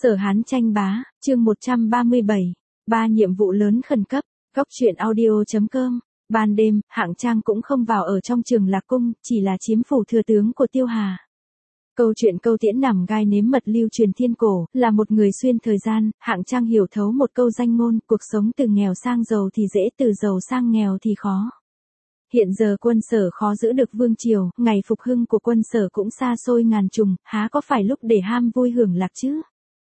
Sở Hán tranh bá, chương 137. Ba nhiệm vụ lớn khẩn cấp. Góc truyện audio.com. Ban đêm, Hạng Trang cũng không vào ở trong Trường Lạc Cung, chỉ là chiếm phủ thừa tướng của Tiêu Hà. Câu chuyện câu tiễn nằm gai nếm mật lưu truyền thiên cổ, là một người xuyên thời gian. Hạng Trang hiểu thấu một câu danh ngôn, cuộc sống từ nghèo sang giàu thì dễ, từ giàu sang nghèo thì khó. Hiện giờ Quân Sở khó giữ được vương triều, ngày phục hưng của Quân Sở cũng xa xôi ngàn trùng, há có phải lúc để ham vui hưởng lạc chứ?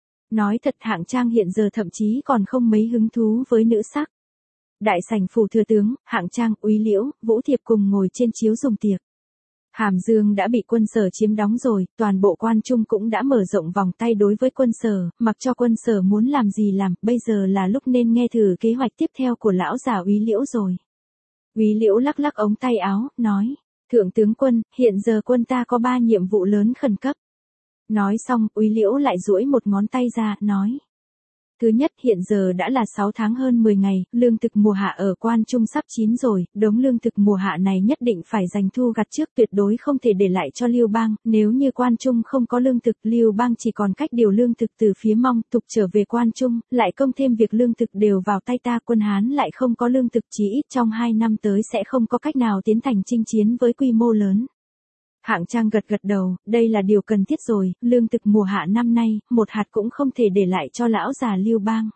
Nói thật, Hạng Trang hiện giờ thậm chí còn không mấy hứng thú với nữ sắc. Đại sảnh phủ thừa tướng, Hạng Trang, Úy Liễu, Vũ Thiệp cùng ngồi trên chiếu dùng tiệc. Hàm Dương đã bị Quân Sở chiếm đóng rồi, toàn bộ quan trung cũng đã mở rộng vòng tay đối với Quân Sở, mặc cho Quân Sở muốn làm gì làm, bây giờ là lúc nên nghe thử kế hoạch tiếp theo của lão già Úy Liễu rồi. Úy Liễu lắc lắc ống tay áo, nói: Thượng tướng quân, hiện giờ quân ta có 3 nhiệm vụ lớn khẩn cấp. Nói xong, Úy Liễu lại duỗi một ngón tay ra, nói: Thứ nhất, hiện giờ đã là 6 tháng hơn 10 ngày, lương thực mùa hạ ở quan trung sắp chín rồi, đống lương thực mùa hạ này nhất định phải giành thu gặt trước, tuyệt đối không thể để lại cho Liêu Bang, nếu như quan trung không có lương thực, Liêu Bang chỉ còn cách điều lương thực từ phía Mông Tục trở về quan trung, lại công thêm việc lương thực đều vào tay ta, quân Hán lại không có lương thực, chí ít trong 2 năm tới sẽ không có cách nào tiến thành chinh chiến với quy mô lớn. Hạng Trang gật gật đầu, đây là điều cần thiết rồi, lương thực mùa hạ năm nay, một hạt cũng không thể để lại cho lão già Liêu Bang.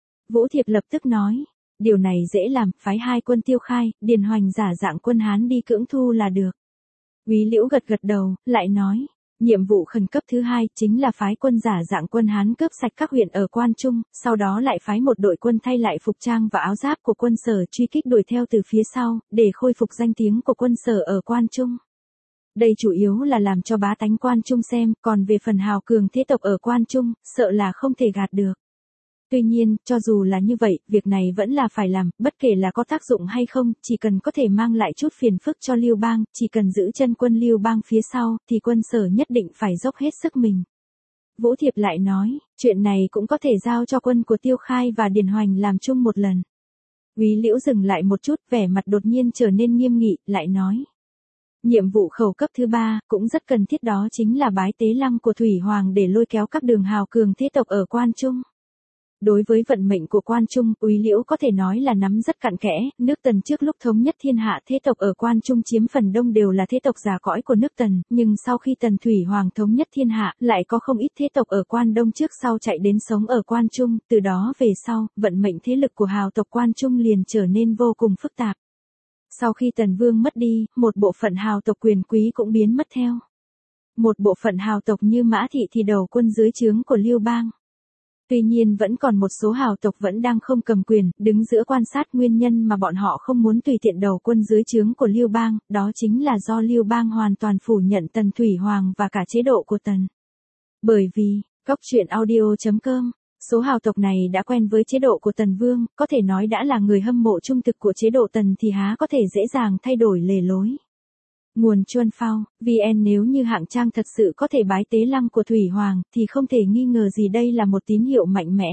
Vũ Thiệp lập tức nói: Điều này dễ làm, phái 2 quân Tiêu Khai, Điền Hoành giả dạng quân Hán đi cưỡng thu là được. Úy Liễu gật gật đầu, lại nói: Nhiệm vụ khẩn cấp thứ 2 chính là phái quân giả dạng quân Hán cướp sạch các huyện ở quan trung, sau đó lại phái một đội quân thay lại phục trang và áo giáp của Quân Sở truy kích đuổi theo từ phía sau, để khôi phục danh tiếng của Quân Sở ở quan trung. Đây chủ yếu là làm cho bá tánh quan trung xem, còn về phần hào cường thế tộc ở quan trung, sợ là không thể gạt được. Tuy nhiên, cho dù là như vậy, việc này vẫn là phải làm, bất kể là có tác dụng hay không, chỉ cần có thể mang lại chút phiền phức cho Liêu Bang, chỉ cần giữ chân quân Liêu Bang phía sau, thì Quân Sở nhất định phải dốc hết sức mình. Vũ Thiệp lại nói: Chuyện này cũng có thể giao cho quân của Tiêu Khai và Điền Hoành làm chung một lần. Úy Liễu dừng lại một chút, vẻ mặt đột nhiên trở nên nghiêm nghị, lại nói: Nhiệm vụ khẩu cấp thứ 3, cũng rất cần thiết, đó chính là bái tế lăng của Thủy Hoàng để lôi kéo các đường hào cường thế tộc ở quan trung. Đối với vận mệnh của quan trung, Úy Liễu có thể nói là nắm rất cặn kẽ, nước Tần trước lúc thống nhất thiên hạ, thế tộc ở quan trung chiếm phần đông đều là thế tộc già cõi của nước Tần, nhưng sau khi Tần Thủy Hoàng thống nhất thiên hạ, lại có không ít thế tộc ở quan đông trước sau chạy đến sống ở quan trung, từ đó về sau, vận mệnh thế lực của hào tộc quan trung liền trở nên vô cùng phức tạp. Sau khi Tần Vương mất đi, một bộ phận hào tộc quyền quý cũng biến mất theo. Một bộ phận hào tộc như Mã Thị thì đầu quân dưới trướng của Liêu Bang. Tuy nhiên vẫn còn một số hào tộc vẫn đang không cầm quyền, đứng giữa quan sát. Nguyên nhân mà bọn họ không muốn tùy tiện đầu quân dưới trướng của Liêu Bang, đó chính là do Liêu Bang hoàn toàn phủ nhận Tần Thủy Hoàng và cả chế độ của Tần. Bởi vì, góc truyện audio.com, số hào tộc này đã quen với chế độ của Tần Vương, có thể nói đã là người hâm mộ trung thực của chế độ Tần thì há có thể dễ dàng thay đổi lề lối. Nguồn Chuân Phao, VN. Nếu như Hạng Trang thật sự có thể bái tế lăng của Thủy Hoàng, thì không thể nghi ngờ gì đây là một tín hiệu mạnh mẽ.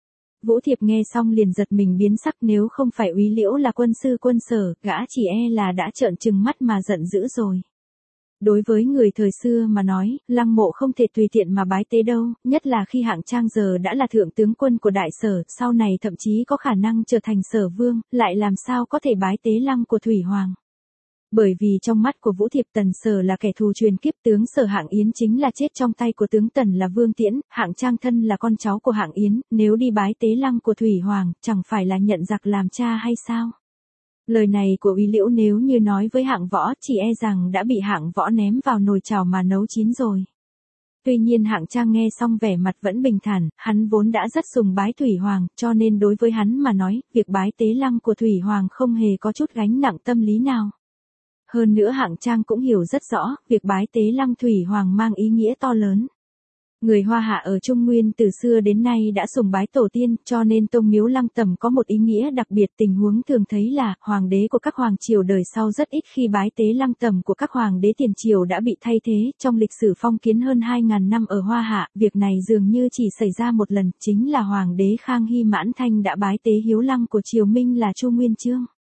Vũ Thiệp nghe xong liền giật mình biến sắc, nếu không phải Úy Liễu là quân sư Quân Sở, gã chỉ e là đã trợn trừng mắt mà giận dữ rồi. Đối với người thời xưa mà nói, lăng mộ không thể tùy tiện mà bái tế đâu, nhất là khi Hạng Trang giờ đã là thượng tướng quân của Đại Sở, sau này thậm chí có khả năng trở thành Sở Vương, lại làm sao có thể bái tế lăng của Thủy Hoàng. Bởi vì trong mắt của Vũ Thiệp, Tần Sở là kẻ thù truyền kiếp, tướng Sở Hạng Yến chính là chết trong tay của tướng Tần là Vương Tiễn, Hạng Trang thân là con cháu của Hạng Yến, nếu đi bái tế lăng của Thủy Hoàng, chẳng phải là nhận giặc làm cha hay sao? Lời này của Úy Liễu nếu như nói với Hạng Võ, chỉ e rằng đã bị Hạng Võ ném vào nồi chảo mà nấu chín rồi. Tuy nhiên Hạng Trang nghe xong vẻ mặt vẫn bình thản, hắn vốn đã rất sùng bái Thủy Hoàng, cho nên đối với hắn mà nói, việc bái tế lăng của Thủy Hoàng không hề có chút gánh nặng tâm lý nào. Hơn nữa Hạng Trang cũng hiểu rất rõ, việc bái tế lăng Thủy Hoàng mang ý nghĩa to lớn. Người Hoa Hạ ở Trung Nguyên từ xưa đến nay đã sùng bái tổ tiên, cho nên tông miếu lăng tẩm có một ý nghĩa đặc biệt. Tình huống thường thấy là, hoàng đế của các hoàng triều đời sau rất ít khi bái tế lăng tẩm của các hoàng đế tiền triều đã bị thay thế. Trong lịch sử phong kiến hơn 2.000 năm ở Hoa Hạ, việc này dường như chỉ xảy ra một lần, chính là hoàng đế Khang Hy Mãn Thanh đã bái tế hiếu lăng của triều Minh là Chu Nguyên Chương.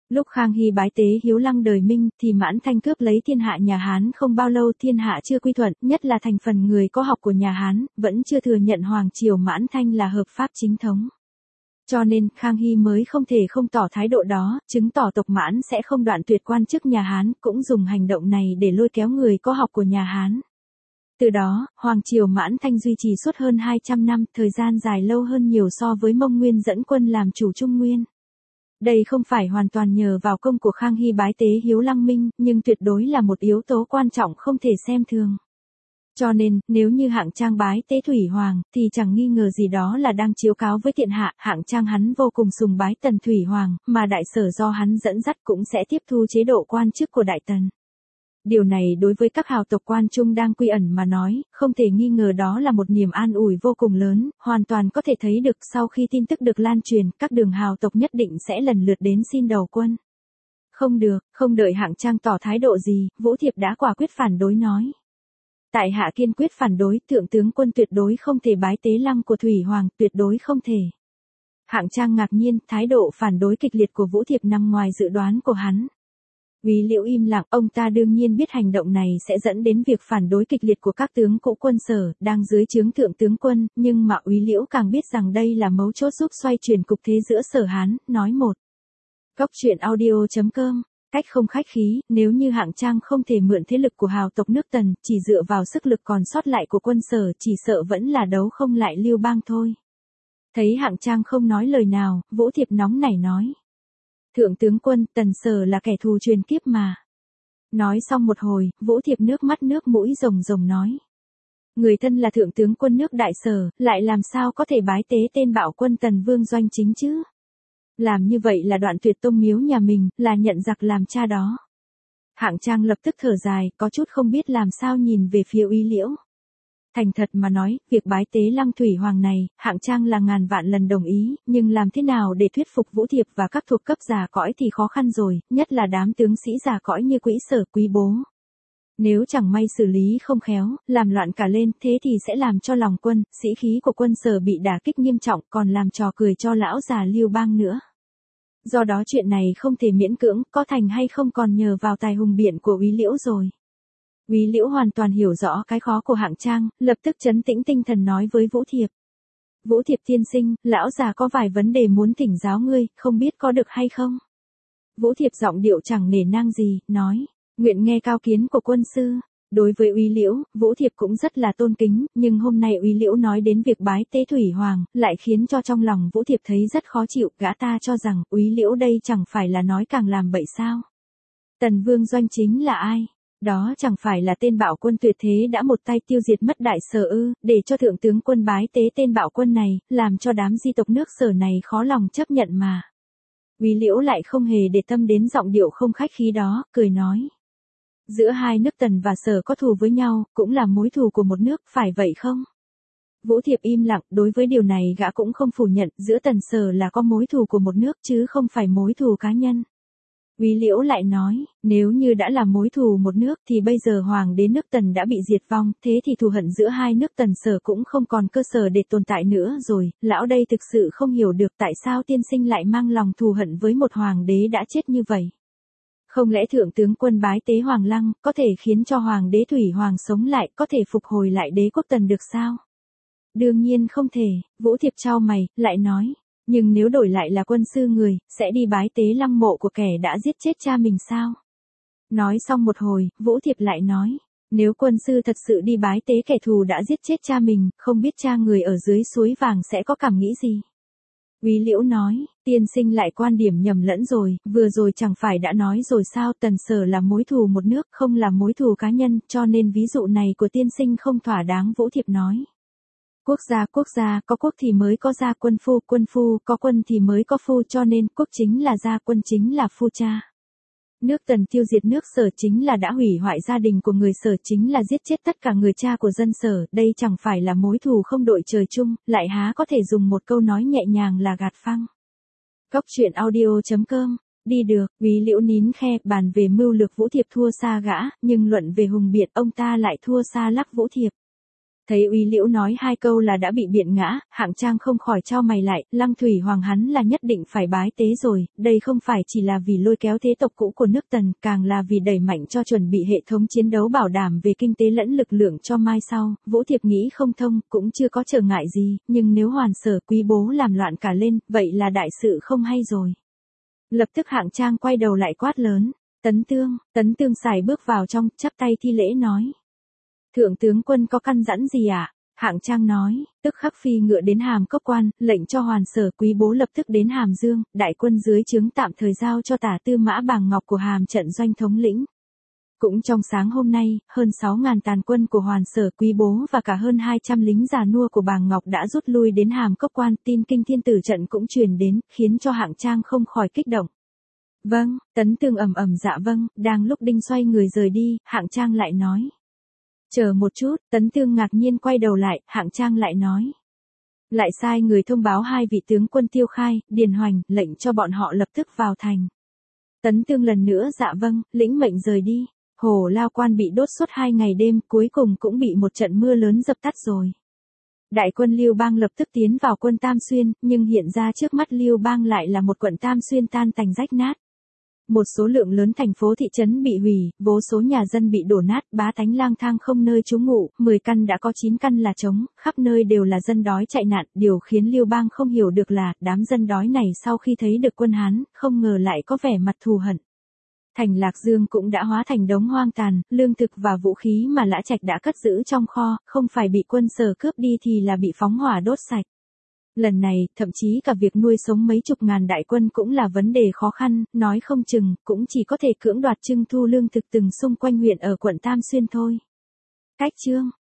Lúc Khang Hy bái tế Hiếu Lăng đời Minh thì Mãn Thanh cướp lấy thiên hạ nhà Hán không bao lâu thiên hạ chưa quy thuận, nhất là thành phần người có học của nhà Hán, vẫn chưa thừa nhận Hoàng triều Mãn Thanh là hợp pháp chính thống. Cho nên Khang Hy mới không thể không tỏ thái độ đó, chứng tỏ tộc Mãn sẽ không đoạn tuyệt quan chức nhà Hán, cũng dùng hành động này để lôi kéo người có học của nhà Hán. Từ đó, Hoàng triều Mãn Thanh duy trì suốt hơn 200 năm, thời gian dài lâu hơn nhiều so với Mông Nguyên dẫn quân làm chủ Trung Nguyên. Đây không phải hoàn toàn nhờ vào công của Khang Hy bái tế Hiếu Lăng Minh, nhưng tuyệt đối là một yếu tố quan trọng không thể xem thường. Cho nên, nếu như Hạng Trang bái tế Thủy Hoàng, thì chẳng nghi ngờ gì đó là đang chiếu cáo với Thiện Hạ. Hạng Trang hắn vô cùng sùng bái Tần Thủy Hoàng, mà Đại Sở do hắn dẫn dắt cũng sẽ tiếp thu chế độ quan chức của Đại Tần. Điều này đối với các hào tộc quan trung đang quy ẩn mà nói, không thể nghi ngờ đó là một niềm an ủi vô cùng lớn, hoàn toàn có thể thấy được sau khi tin tức được lan truyền, các đường hào tộc nhất định sẽ lần lượt đến xin đầu quân. Không được, không đợi Hạng Trang tỏ thái độ gì, Vũ Thiệp đã quả quyết phản đối nói. Tại hạ kiên quyết phản đối, thượng tướng quân tuyệt đối không thể bái tế lăng của Thủy Hoàng, tuyệt đối không thể. Hạng Trang ngạc nhiên, thái độ phản đối kịch liệt của Vũ Thiệp nằm ngoài dự đoán của hắn. Úy Liễu im lặng, ông ta đương nhiên biết hành động này sẽ dẫn đến việc phản đối kịch liệt của các tướng cũ quân Sở, đang dưới trướng thượng tướng quân, nhưng mà Úy Liễu càng biết rằng đây là mấu chốt giúp xoay chuyển cục thế giữa Sở Hán, nói một. Góc truyện audio.com, cách không khách khí, nếu như Hạng Trang không thể mượn thế lực của hào tộc nước Tần, chỉ dựa vào sức lực còn sót lại của quân Sở chỉ sợ vẫn là đấu không lại Lưu Bang thôi. Thấy Hạng Trang không nói lời nào, Vũ Thiệp nóng nảy nói. Thượng tướng quân, Tần Sở là kẻ thù truyền kiếp mà. Nói xong một hồi, Vũ Thiệp nước mắt nước mũi rồng rồng nói. Người thân là thượng tướng quân nước Đại Sở, lại làm sao có thể bái tế tên bạo quân Tần Vương Doanh Chính chứ? Làm như vậy là đoạn tuyệt tông miếu nhà mình, là nhận giặc làm cha đó. Hạng Trang lập tức thở dài, có chút không biết làm sao nhìn về phía Úy Liễu. Thành thật mà nói, việc bái tế Lăng Thủy Hoàng này, Hạng Trang là ngàn vạn lần đồng ý, nhưng làm thế nào để thuyết phục Vũ Thiệp và các thuộc cấp già cõi thì khó khăn rồi, nhất là đám tướng sĩ già cõi như Quỹ Sở, Quý Bố. Nếu chẳng may xử lý không khéo, làm loạn cả lên, thế thì sẽ làm cho lòng quân, sĩ khí của quân Sở bị đả kích nghiêm trọng, còn làm trò cười cho lão già Lưu Bang nữa. Do đó chuyện này không thể miễn cưỡng, có thành hay không còn nhờ vào tài hùng biện của Úy Liễu rồi. Úy Liễu hoàn toàn hiểu rõ cái khó của Hạng Trang, lập tức trấn tĩnh tinh thần nói với Vũ Thiệp. Vũ Thiệp tiên sinh, lão già có vài vấn đề muốn thỉnh giáo ngươi, không biết có được hay không? Vũ Thiệp giọng điệu chẳng nể nang gì, nói, nguyện nghe cao kiến của quân sư. Đối với Úy Liễu, Vũ Thiệp cũng rất là tôn kính, nhưng hôm nay Úy Liễu nói đến việc bái tế Thủy Hoàng, lại khiến cho trong lòng Vũ Thiệp thấy rất khó chịu, gã ta cho rằng Úy Liễu đây chẳng phải là nói càng làm bậy sao? Tần Vương Doanh Chính là ai? Đó chẳng phải là tên bạo quân tuyệt thế đã một tay tiêu diệt mất Đại Sở ư, để cho thượng tướng quân bái tế tên bạo quân này, làm cho đám di tộc nước Sở này khó lòng chấp nhận mà. Úy Liễu lại không hề để tâm đến giọng điệu không khách khí đó, cười nói. Giữa hai nước Tần và Sở có thù với nhau, cũng là mối thù của một nước, phải vậy không? Vũ Thiệp im lặng, đối với điều này gã cũng không phủ nhận, giữa Tần Sở là có mối thù của một nước chứ không phải mối thù cá nhân. Úy Liễu lại nói, nếu như đã là mối thù một nước thì bây giờ hoàng đế nước Tần đã bị diệt vong, thế thì thù hận giữa hai nước Tần Sở cũng không còn cơ sở để tồn tại nữa rồi, lão đây thực sự không hiểu được tại sao tiên sinh lại mang lòng thù hận với một hoàng đế đã chết như vậy. Không lẽ thượng tướng quân bái tế Hoàng Lăng, có thể khiến cho hoàng đế Thủy Hoàng sống lại, có thể phục hồi lại đế quốc Tần được sao? Đương nhiên không thể, Vũ Thiệp chau mày, lại nói. Nhưng nếu đổi lại là quân sư người, sẽ đi bái tế lăng mộ của kẻ đã giết chết cha mình sao? Nói xong một hồi, Vũ Thiệp lại nói, nếu quân sư thật sự đi bái tế kẻ thù đã giết chết cha mình, không biết cha người ở dưới suối vàng sẽ có cảm nghĩ gì? Úy Liễu nói, tiên sinh lại quan điểm nhầm lẫn rồi, vừa rồi chẳng phải đã nói rồi sao, Tần Sở là mối thù một nước, không là mối thù cá nhân, cho nên ví dụ này của tiên sinh không thỏa đáng. Vũ Thiệp nói. Quốc gia, có quốc thì mới có gia, quân phu, có quân thì mới có phu, cho nên quốc chính là gia, quân chính là phu cha. Nước Tần tiêu diệt nước Sở chính là đã hủy hoại gia đình của người Sở, chính là giết chết tất cả người cha của dân Sở, đây chẳng phải là mối thù không đội trời chung, lại há có thể dùng một câu nói nhẹ nhàng là gạt phăng. Góc truyện audio.com, đi được, Úy Liễu nín khe, bàn về mưu lược Vũ Thiệp thua xa gã, nhưng luận về hùng biện ông ta lại thua xa Lắc Vũ Thiệp. Thấy Uy Liễu nói hai câu là đã bị biện ngã, Hạng Trang không khỏi chau mày lại, Lăng Thủy Hoàng hắn là nhất định phải bái tế rồi, đây không phải chỉ là vì lôi kéo thế tộc cũ của nước Tần, càng là vì đẩy mạnh cho chuẩn bị hệ thống chiến đấu bảo đảm về kinh tế lẫn lực lượng cho mai sau. Vũ Thiệp nghĩ không thông, cũng chưa có trở ngại gì, nhưng nếu Hoàn Sở Quý bố làm loạn cả lên, vậy là đại sự không hay rồi. Lập tức Hạng Trang quay đầu lại quát lớn, Tấn Tương sải bước vào trong, chắp tay thi lễ nói. Thượng tướng quân có căn dặn gì ạ? Hạng Trang nói, tức khắc phi ngựa đến Hàm Cốc quan, lệnh cho Hoàn Sở Quý bố lập tức đến Hàm Dương, đại quân dưới trướng tạm thời giao cho Tả Tư Mã Bàng Ngọc của Hàm trận doanh thống lĩnh. Cũng trong sáng hôm nay, hơn 6.000 tàn quân của Hoàn Sở Quý bố và cả hơn 200 lính già nua của Bàng Ngọc đã rút lui đến Hàm Cốc quan, tin kinh thiên tử trận cũng truyền đến, khiến cho Hạng Trang không khỏi kích động. Vâng, Tấn Tương ầm ầm dạ vâng, đang lúc định xoay người rời đi, Hạng Trang lại nói. Chờ một chút, Tấn Tương ngạc nhiên quay đầu lại, Hạng Trang lại nói. Lại sai người thông báo hai vị tướng quân Tiêu Khai, Điền Hoành, lệnh cho bọn họ lập tức vào thành. Tấn Tương lần nữa dạ vâng, lĩnh mệnh rời đi. Hồ Lao quan bị đốt suốt 2 ngày đêm, cuối cùng cũng bị một trận mưa lớn dập tắt rồi. Đại quân Liêu Bang lập tức tiến vào quân Tam Xuyên, nhưng hiện ra trước mắt Liêu Bang lại là một quận Tam Xuyên tan tành rách nát. Một số lượng lớn thành phố thị trấn bị hủy, vô số nhà dân bị đổ nát, bá tánh lang thang không nơi trú ngụ, 10 căn đã có 9 căn là trống, khắp nơi đều là dân đói chạy nạn. Điều khiến Liêu Bang không hiểu được là, đám dân đói này sau khi thấy được quân Hán, không ngờ lại có vẻ mặt thù hận. Thành Lạc Dương cũng đã hóa thành đống hoang tàn, lương thực và vũ khí mà Lã Trạch đã cất giữ trong kho, không phải bị quân Sở cướp đi thì là bị phóng hỏa đốt sạch. Lần này, thậm chí cả việc nuôi sống mấy chục ngàn đại quân cũng là vấn đề khó khăn, nói không chừng, cũng chỉ có thể cưỡng đoạt trưng thu lương thực từng xung quanh huyện ở quận Tam Xuyên thôi. Cách chương